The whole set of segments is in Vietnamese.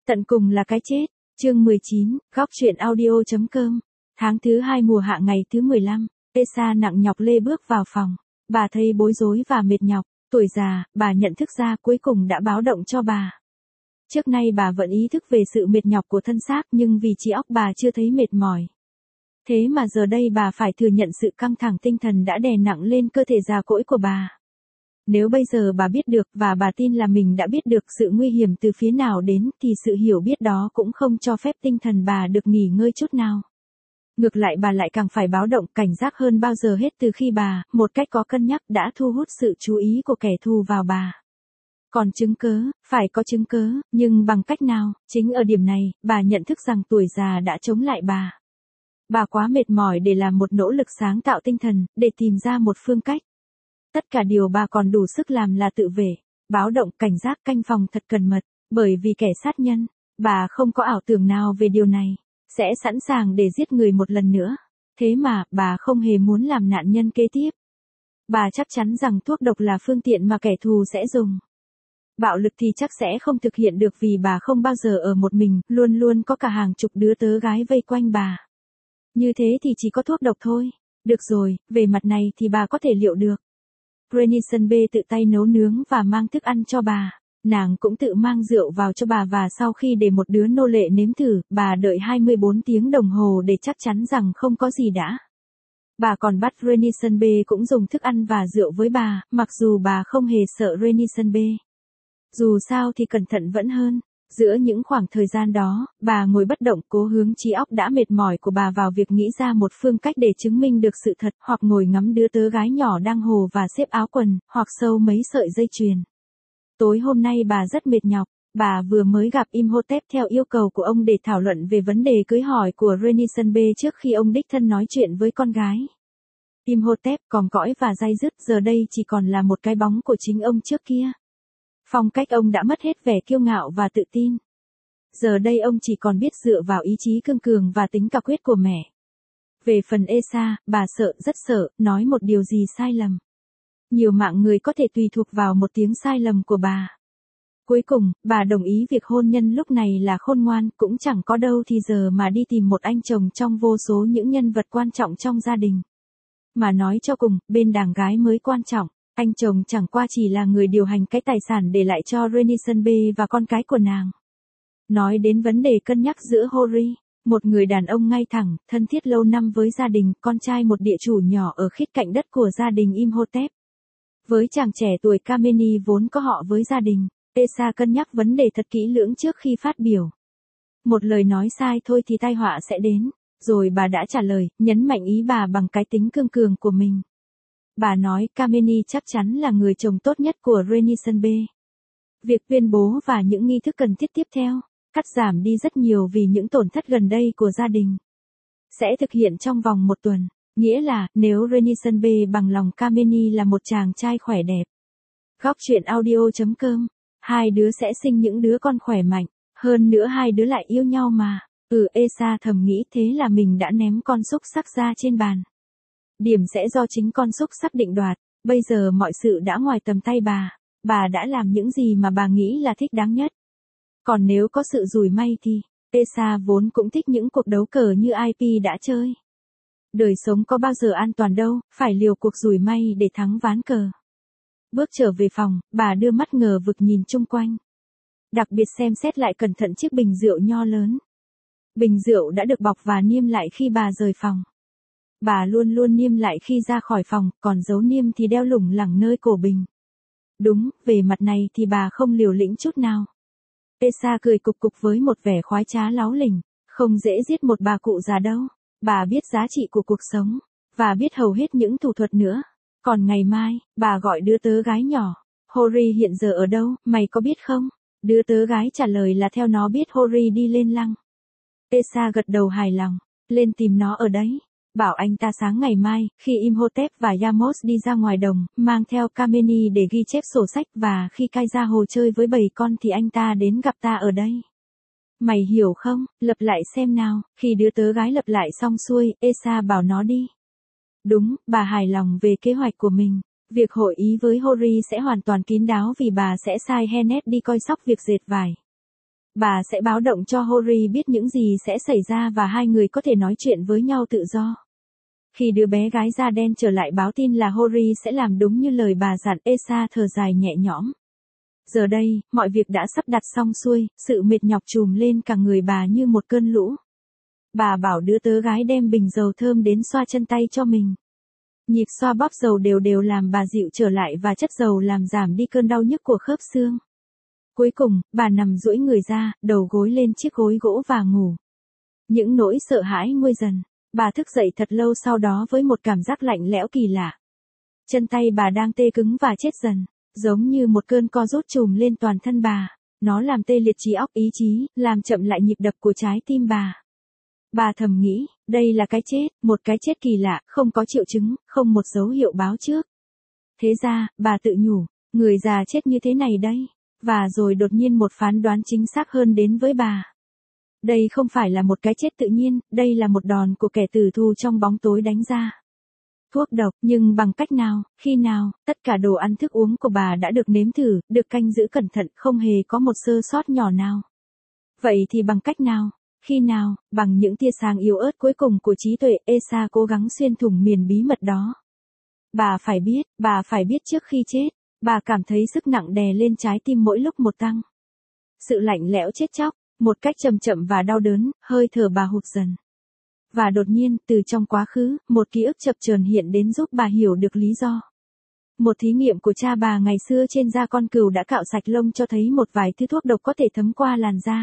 Tận cùng là cái chết. Chương 19, góc truyện audio.com. Tháng thứ 2 mùa hạ ngày thứ 15, Tessa nặng nhọc lê bước vào phòng. Bà thấy bối rối và mệt nhọc. Tuổi già, bà nhận thức ra cuối cùng đã báo động cho bà. Trước nay bà vẫn ý thức về sự mệt nhọc của thân xác nhưng vì trí óc bà chưa thấy mệt mỏi. Thế mà giờ đây bà phải thừa nhận sự căng thẳng tinh thần đã đè nặng lên cơ thể già cỗi của bà. Nếu bây giờ bà biết được và bà tin là mình đã biết được sự nguy hiểm từ phía nào đến thì sự hiểu biết đó cũng không cho phép tinh thần bà được nghỉ ngơi chút nào. Ngược lại bà lại càng phải báo động cảnh giác hơn bao giờ hết từ khi bà, một cách có cân nhắc đã thu hút sự chú ý của kẻ thù vào bà. Còn chứng cớ, phải có chứng cớ, nhưng bằng cách nào, chính ở điểm này, bà nhận thức rằng tuổi già đã chống lại bà. Bà quá mệt mỏi để làm một nỗ lực sáng tạo tinh thần, để tìm ra một phương cách. Tất cả điều bà còn đủ sức làm là tự vệ, báo động cảnh giác canh phòng thật cẩn mật, bởi vì kẻ sát nhân, bà không có ảo tưởng nào về điều này, sẽ sẵn sàng để giết người một lần nữa. Thế mà, bà không hề muốn làm nạn nhân kế tiếp. Bà chắc chắn rằng thuốc độc là phương tiện mà kẻ thù sẽ dùng. Bạo lực thì chắc sẽ không thực hiện được vì bà không bao giờ ở một mình, luôn luôn có cả hàng chục đứa tớ gái vây quanh bà. Như thế thì chỉ có thuốc độc thôi. Được rồi, về mặt này thì bà có thể liệu được. Renison B tự tay nấu nướng và mang thức ăn cho bà. Nàng cũng tự mang rượu vào cho bà và sau khi để một đứa nô lệ nếm thử, bà đợi 24 tiếng đồng hồ để chắc chắn rằng không có gì đã. Bà còn bắt Renison B cũng dùng thức ăn và rượu với bà, mặc dù bà không hề sợ Renison B. Dù sao thì cẩn thận vẫn hơn. Giữa những khoảng thời gian đó, bà ngồi bất động cố hướng trí óc đã mệt mỏi của bà vào việc nghĩ ra một phương cách để chứng minh được sự thật, hoặc ngồi ngắm đứa tớ gái nhỏ đang hồ và xếp áo quần, hoặc sâu mấy sợi dây chuyền. Tối hôm nay bà rất mệt nhọc, bà vừa mới gặp Imhotep theo yêu cầu của ông để thảo luận về vấn đề cưới hỏi của Renison B trước khi ông đích thân nói chuyện với con gái. Imhotep còm cõi và day dứt giờ đây chỉ còn là một cái bóng của chính ông trước kia. Phong cách ông đã mất hết vẻ kiêu ngạo và tự tin. Giờ đây ông chỉ còn biết dựa vào ý chí cương cường và tính quả quyết của mẹ. Về phần Esa, bà sợ, rất sợ, nói một điều gì sai lầm. Nhiều mạng người có thể tùy thuộc vào một tiếng sai lầm của bà. Cuối cùng, bà đồng ý việc hôn nhân lúc này là khôn ngoan, cũng chẳng có đâu thì giờ mà đi tìm một anh chồng trong vô số những nhân vật quan trọng trong gia đình. Mà nói cho cùng, bên đàng gái mới quan trọng. Anh chồng chẳng qua chỉ là người điều hành cái tài sản để lại cho Renison B và con cái của nàng. Nói đến vấn đề cân nhắc giữa Hori, một người đàn ông ngay thẳng, thân thiết lâu năm với gia đình, con trai một địa chủ nhỏ ở khít cạnh đất của gia đình Imhotep. Với chàng trẻ tuổi Kameni vốn có họ với gia đình, Tessa cân nhắc vấn đề thật kỹ lưỡng trước khi phát biểu. Một lời nói sai thôi thì tai họa sẽ đến, rồi bà đã trả lời, nhấn mạnh ý bà bằng cái tính cương cường của mình. Bà nói Kameni chắc chắn là người chồng tốt nhất của Renison B. Việc tuyên bố và những nghi thức cần thiết tiếp theo, cắt giảm đi rất nhiều vì những tổn thất gần đây của gia đình. Sẽ thực hiện trong vòng 1 tuần, nghĩa là nếu Renison B bằng lòng Kameni là một chàng trai khỏe đẹp. Góc truyện audio.com, hai đứa sẽ sinh những đứa con khỏe mạnh, hơn nữa hai đứa lại yêu nhau mà. Esa thầm nghĩ thế là mình đã ném con xúc xắc ra trên bàn. Điểm sẽ do chính con xúc xắc định đoạt, bây giờ mọi sự đã ngoài tầm tay bà đã làm những gì mà bà nghĩ là thích đáng nhất. Còn nếu có sự rủi may thì, Tessa vốn cũng thích những cuộc đấu cờ như IP đã chơi. Đời sống có bao giờ an toàn đâu, phải liều cuộc rủi may để thắng ván cờ. Bước trở về phòng, bà đưa mắt ngờ vực nhìn chung quanh. Đặc biệt xem xét lại cẩn thận chiếc bình rượu nho lớn. Bình rượu đã được bọc và niêm lại khi bà rời phòng. Bà luôn luôn niêm lại khi ra khỏi phòng, còn dấu niêm thì đeo lủng lẳng nơi cổ bình. Đúng, về mặt này thì bà không liều lĩnh chút nào. Tessa cười cục cục với một vẻ khoái trá láu lỉnh, không dễ giết một bà cụ già đâu. Bà biết giá trị của cuộc sống, và biết hầu hết những thủ thuật nữa. Còn ngày mai, bà gọi đứa tớ gái nhỏ. Hori hiện giờ ở đâu, mày có biết không? Đứa tớ gái trả lời là theo nó biết Hori đi lên lăng. Tessa gật đầu hài lòng, lên tìm nó ở đấy. Bảo anh ta sáng ngày mai, khi Imhotep và Yamos đi ra ngoài đồng, mang theo Kameni để ghi chép sổ sách và khi Kai ra hồ chơi với bầy con thì anh ta đến gặp ta ở đây. Mày hiểu không? Lập lại xem nào. Khi đứa tớ gái lập lại xong xuôi, Esa bảo nó đi. Đúng, bà hài lòng về kế hoạch của mình. Việc hội ý với Hori sẽ hoàn toàn kín đáo vì bà sẽ sai Hennet đi coi sóc việc dệt vải. Bà sẽ báo động cho Hori biết những gì sẽ xảy ra và hai người có thể nói chuyện với nhau tự do. Khi đứa bé gái da đen trở lại báo tin là Hori sẽ làm đúng như lời bà dặn, Esa thở dài nhẹ nhõm. Giờ đây, mọi việc đã sắp đặt xong xuôi, sự mệt nhọc trùm lên cả người bà như một cơn lũ. Bà bảo đứa tớ gái đem bình dầu thơm đến xoa chân tay cho mình. Nhịp xoa bóp dầu đều đều làm bà dịu trở lại và chất dầu làm giảm đi cơn đau nhức của khớp xương. Cuối cùng, bà nằm duỗi người ra, đầu gối lên chiếc gối gỗ và ngủ. Những nỗi sợ hãi nguôi dần. Bà thức dậy thật lâu sau đó với một cảm giác lạnh lẽo kỳ lạ. Chân tay bà đang tê cứng và chết dần, giống như một cơn co rút trùm lên toàn thân bà. Nó làm tê liệt trí óc ý chí, làm chậm lại nhịp đập của trái tim bà. Bà thầm nghĩ, đây là cái chết, một cái chết kỳ lạ, không có triệu chứng, không một dấu hiệu báo trước. Thế ra, bà tự nhủ, người già chết như thế này đây. Và rồi đột nhiên một phán đoán chính xác hơn đến với bà. Đây không phải là một cái chết tự nhiên, đây là một đòn của kẻ tử thù trong bóng tối đánh ra. Thuốc độc, nhưng bằng cách nào, khi nào, tất cả đồ ăn thức uống của bà đã được nếm thử, được canh giữ cẩn thận, không hề có một sơ sót nhỏ nào. Vậy thì bằng cách nào, khi nào, bằng những tia sáng yếu ớt cuối cùng của trí tuệ, Esa cố gắng xuyên thủng miền bí mật đó. Bà phải biết trước khi chết, bà cảm thấy sức nặng đè lên trái tim mỗi lúc một tăng. Sự lạnh lẽo chết chóc, một cách chậm chậm và đau đớn, hơi thở bà hụt dần. Và đột nhiên, từ trong quá khứ, một ký ức chập chờn hiện đến giúp bà hiểu được lý do. Một thí nghiệm của cha bà ngày xưa trên da con cừu đã cạo sạch lông cho thấy một vài thứ thuốc độc có thể thấm qua làn da.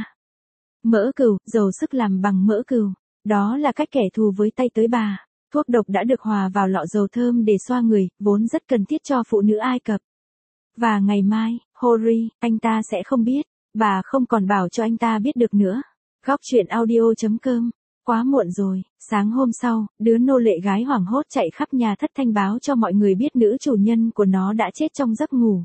Mỡ cừu, dầu sức làm bằng mỡ cừu. Đó là cách kẻ thù với tay tới bà. Thuốc độc đã được hòa vào lọ dầu thơm để xoa người, vốn rất cần thiết cho phụ nữ Ai Cập. Và ngày mai, Hori, anh ta sẽ không biết. Bà không còn bảo cho anh ta biết được nữa. Góc chuyện audio.com. Quá muộn rồi, sáng hôm sau, đứa nô lệ gái hoảng hốt chạy khắp nhà thất thanh báo cho mọi người biết nữ chủ nhân của nó đã chết trong giấc ngủ.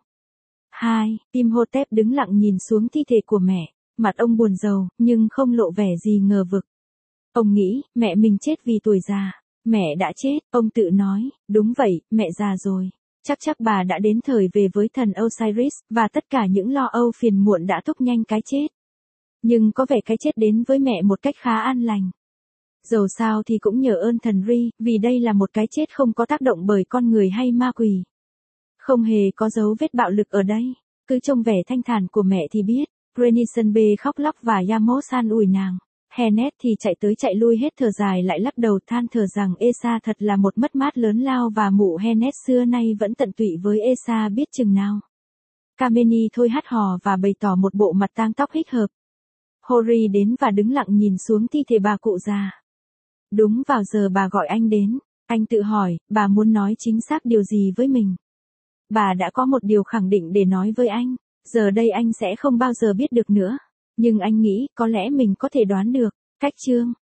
2. Imhotep đứng lặng nhìn xuống thi thể của mẹ. Mặt ông buồn rầu, nhưng không lộ vẻ gì ngờ vực. Ông nghĩ, mẹ mình chết vì tuổi già. Mẹ đã chết, ông tự nói, đúng vậy, mẹ già rồi. Chắc bà đã đến thời về với thần Osiris, và tất cả những lo âu phiền muộn đã thúc nhanh cái chết. Nhưng có vẻ cái chết đến với mẹ một cách khá an lành. Dầu sao thì cũng nhờ ơn thần Ri, vì đây là một cái chết không có tác động bởi con người hay ma quỷ. Không hề có dấu vết bạo lực ở đây. Cứ trông vẻ thanh thản của mẹ thì biết. Renisonbe khóc lóc và Yamos an ủi nàng. Hennet thì chạy tới chạy lui hết thở dài lại lắc đầu than thở rằng Esa thật là một mất mát lớn lao và mụ Hennet xưa nay vẫn tận tụy với Esa biết chừng nào. Kameni thôi hát hò và bày tỏ một bộ mặt tang tóc hích hợp. Hori đến và đứng lặng nhìn xuống thi thể bà cụ già. Đúng vào giờ bà gọi anh đến, anh tự hỏi, bà muốn nói chính xác điều gì với mình. Bà đã có một điều khẳng định để nói với anh, giờ đây anh sẽ không bao giờ biết được nữa. Nhưng anh nghĩ, có lẽ mình có thể đoán được. Cách chương